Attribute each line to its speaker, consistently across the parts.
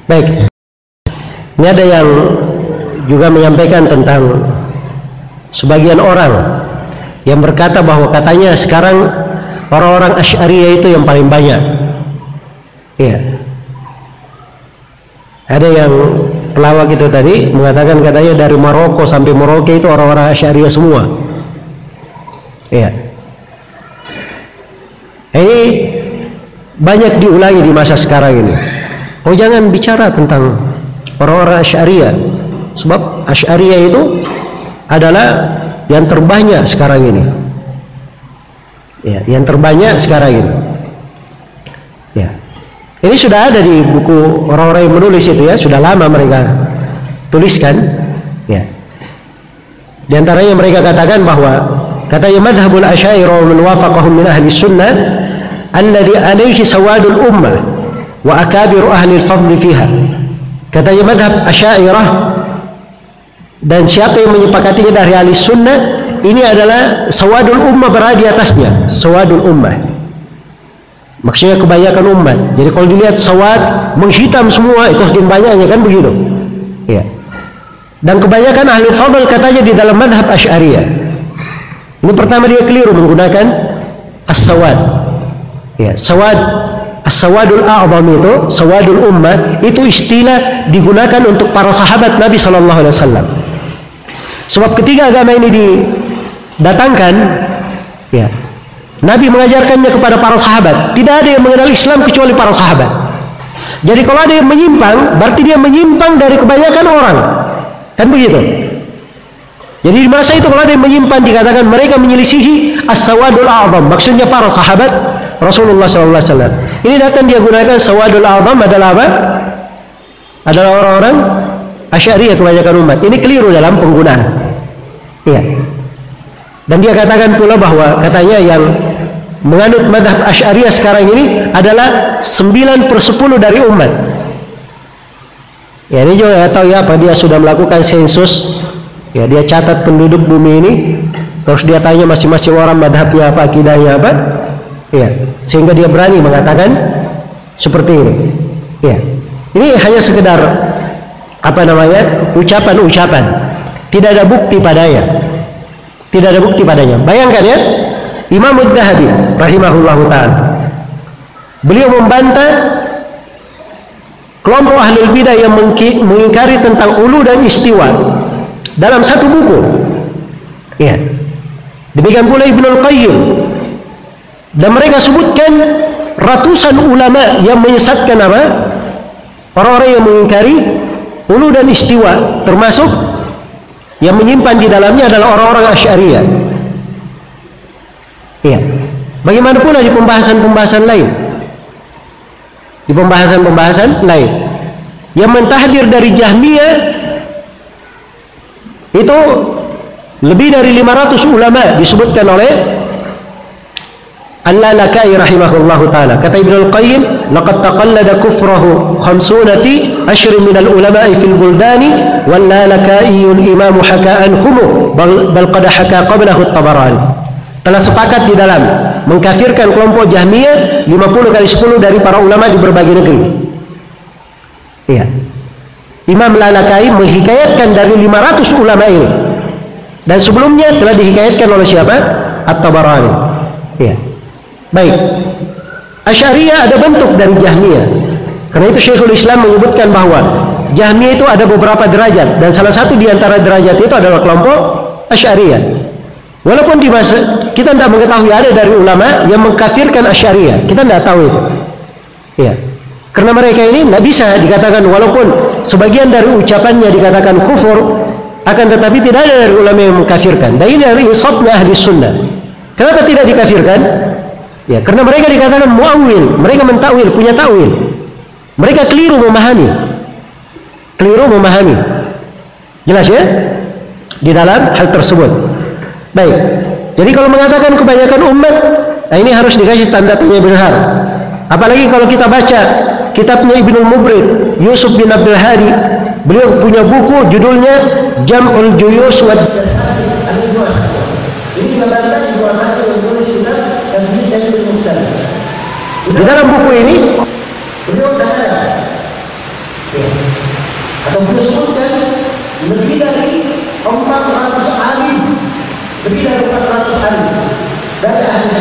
Speaker 1: Baik. Ini ada yang juga menyampaikan tentang sebagian orang yang berkata bahwa katanya sekarang orang-orang Asy'ariyah itu yang paling banyak. Iya. Ada yang pelawak itu tadi mengatakan katanya dari Maroko sampai Merauke itu orang-orang Asy'ariyah semua. Iya. Ini banyak diulangi di masa sekarang ini. Oh, jangan bicara tentang orang-orang Asy'ariyah, sebab Asy'ariyah itu adalah yang terbanyak sekarang ini. Ya, yang terbanyak sekarang ini. Ya. Ini sudah ada di buku orang-orang yang menulis itu ya, sudah lama mereka tuliskan. Ya. Di antaranya mereka katakan bahwa katanya madhabul Asy'ariyah man wafaqahum min ahli sunnah alladhi alayhi sawadul ummah wa akabiru ahli al-fadl fiha. Katanya madhab Asy'ariyah dan siapa yang menyepakatinya dari ahli sunnah ini adalah sawadul ummah, berada di atasnya. Sawadul ummah maksudnya kebanyakan umat. Jadi kalau dilihat sawad menghitam semua itu semakin banyaknya, kan begitu ya. Dan kebanyakan ahli fadl katanya di dalam madhab Asy'ariyah ini pertama dia keliru menggunakan as-sawad ya. Sawad as-sawadul a'zam itu, sawadul ummah itu istilah digunakan untuk para sahabat Nabi SAW. Sebab ketika agama ini didatangkan ya, Nabi mengajarkannya kepada para sahabat. Tidak ada yang mengenal Islam kecuali para sahabat. Jadi kalau ada yang menyimpang, berarti dia menyimpang dari kebanyakan orang, kan begitu. Jadi di masa itu kalau ada yang menyimpang dikatakan mereka menyelisihi as-sawadul a'zam, maksudnya para sahabat Rasulullah SAW. Ini datang dia gunakan sawadul a'zam adalah apa? Adalah orang-orang Asy'ariyah kebanyakan umat. Ini keliru dalam penggunaan. Iya. Dan dia katakan pula bahwa katanya yang menganut madhab Asy'ariyah sekarang ini adalah 9/10 dari umat. Ya, ini juga tahu ya apa, dia sudah melakukan sensus. Ya, dia catat penduduk bumi ini, terus dia tanya masing-masing orang madhabnya apa, akidahnya apa. Ya, sehingga dia berani mengatakan seperti ini. Ya, ini hanya sekedar apa namanya, ucapan-ucapan. Tidak ada bukti padanya. Tidak ada bukti padanya. Bayangkan ya, Imam Az-Zahabi rahimahullahu ta'ala, beliau membantah kelompok ahlul bidah yang mengingkari tentang ulu dan istiwa dalam satu buku. Ya. Demikian pula Ibnul Qayyim. Dan mereka sebutkan ratusan ulama yang menyesatkan apa? Orang-orang yang mengingkari ulu dan istiwa, termasuk yang menyimpan di dalamnya adalah orang-orang Asy'ariyah. Iya. Bagaimana pula di pembahasan-pembahasan lain? Di pembahasan-pembahasan lain yang mentahdir dari Jahmiyah itu lebih dari 500 ulama disebutkan oleh Al-Lalakai rahimahullahu ta'ala. Kata Ibnul Qayyim, laqad taqallada kufrahu 50 fi ashrin min al-ulama'i fil buldani wal Lalakai al-imam haka anhumu bal qad haka qablahu at-Tabarani. Telah sepakat di dalam mengkafirkan kelompok Jahmiyah 50 kali 10 dari para ulama di berbagai negeri. Iya. Imam Lalakai menghikayatkan dari 500 ulama ini. Dan sebelumnya telah dihikayatkan oleh siapa? At-Tabarani. Iya. Baik. Asy'ariyah ada bentuk dari Jahmiyah. Karena itu Syekhul Islam menyebutkan bahwa Jahmiyah itu ada beberapa derajat, dan salah satu di antara derajat itu adalah kelompok Asy'ariyah. Walaupun di masa kita tidak mengetahui ada dari ulama yang mengkafirkan Asy'ariyah, kita tidak tahu itu. Iya. Karena mereka ini tidak bisa dikatakan, walaupun sebagian dari ucapannya dikatakan kufur, akan tetapi tidak ada dari ulama yang mengkafirkan. Dan ini dari insafnya ahli sunnah. Kenapa tidak dikafirkan? Ya, karena mereka dikatakan muawil, mereka mentakwil, punya takwil. Mereka keliru memahami. Keliru memahami. Jelas ya? Di dalam hal tersebut. Baik. Jadi kalau mengatakan kebanyakan umat, nah ini harus dikasih tanda tanya benar. Apalagi kalau kita baca kitabnya Ibnul Mubrid, Yusuf bin Abdul Hadi, beliau punya buku judulnya Jam'ul Juyus wa di dalam buku ini beliau katakan, ya, Disebutkan lebih dari 400 alim, lebih dari 400 alim dari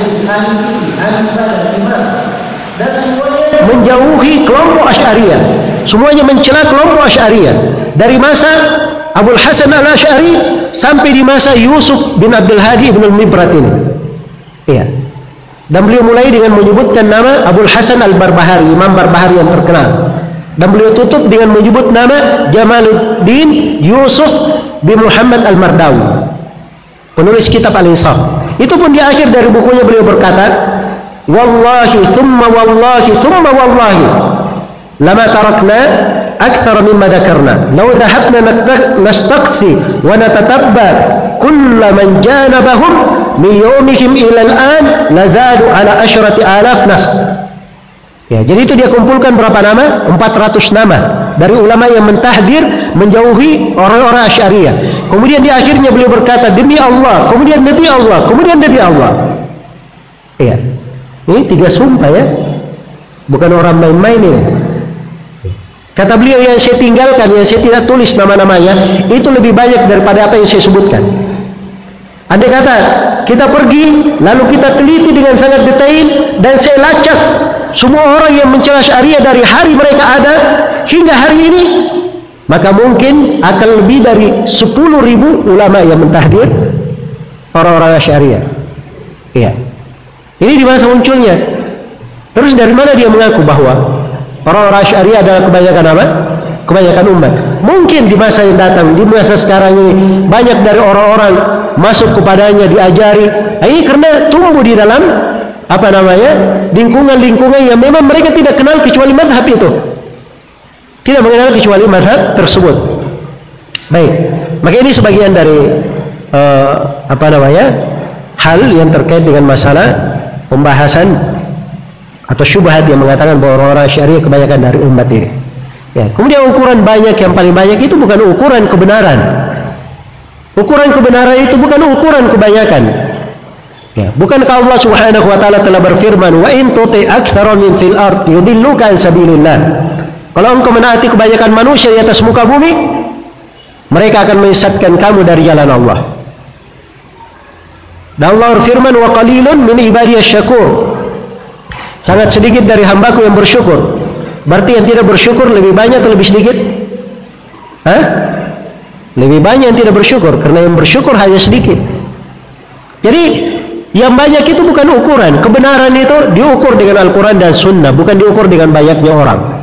Speaker 1: ahli dan imam, dan semuanya menjauhi kelompok Asy'ariyah, semuanya mencela kelompok Asy'ariyah dari masa Abul Hasan al-Asy'ari sampai di masa Yusuf bin Abdul Hadi ibn al-Mibrat ini. Iya. Dan beliau mulai dengan menyebutkan nama Abul Hasan al-Barbahari, Imam Barbahari yang terkenal. Dan beliau tutup dengan menyebut nama Jamaluddin Yusuf bin Muhammad al-Mardawi, penulis kitab Al-Insaf. Itu pun di akhir dari bukunya beliau berkata, wallahi thumma wallahi thumma wallahi lama tarakna akthar mimma dhakarna law dhahabna nastaqsi wa natatabba kull man janabahum min yawmihim ila al-an lazadu ala 10,000 nafs. Ya, jadi itu dia kumpulkan berapa nama? 400 nama dari ulama yang mentahdir menjauhi orang-orang Asy'ariyah. Kemudian di akhirnya beliau berkata demi Allah, kemudian Nabi Allah, kemudian Nabi Allah. Iya. Ini 3 sumpah ya. Bukan orang main-main ini. Kata beliau, yang saya tinggalkan, yang saya tidak tulis nama-namanya, itu lebih banyak daripada apa yang saya sebutkan. Andai kata kita pergi lalu kita teliti dengan sangat detail dan saya lacak semua orang yang mencela Asy'ariyah dari hari mereka ada hingga hari ini, maka mungkin akan lebih dari 10.000 ulama yang mentahdir orang-orang Asy'ariyah. Iya. Ini di masa munculnya. Terus dari mana dia mengaku bahwa orang-orang Asy'ariyah adalah kebanyakan apa? Kebanyakan umat. Mungkin di masa yang datang, di masa sekarang ini, banyak dari orang-orang masuk kepadanya, diajari. Ini karena tumbuh di dalam apa namanya, lingkungan-lingkungan yang memang mereka tidak kenal kecuali mazhab itu, tidak mengenal kecuali mazhab tersebut. Baik, maka ini sebagian dari apa namanya, hal yang terkait dengan masalah pembahasan atau syubhat yang mengatakan bahwa orang-orang Asy'ariyah kebanyakan dari umat ini. Ya, kemudian ukuran banyak, yang paling banyak itu bukan ukuran kebenaran. Ukuran kebenaran itu bukan ukuran kebanyakan. Ya, bukankah Allah Subhanahu wa taala telah berfirman, "Wa in tuti aktsara min fil ard yudilluka an sabilillah." Kalau engkau menaati kebanyakan manusia di atas muka bumi, mereka akan menyesatkan kamu dari jalan Allah. Dan Allah berfirman, "Wa qalilun min ibadiyasy syakur." Sangat sedikit dari hambaku yang bersyukur. Berarti yang tidak bersyukur lebih banyak atau lebih sedikit? Hah? Lebih banyak yang tidak bersyukur, karena yang bersyukur hanya sedikit. Jadi yang banyak itu bukan ukuran. Kebenaran itu diukur dengan Al-Quran dan Sunnah, bukan diukur dengan banyaknya orang.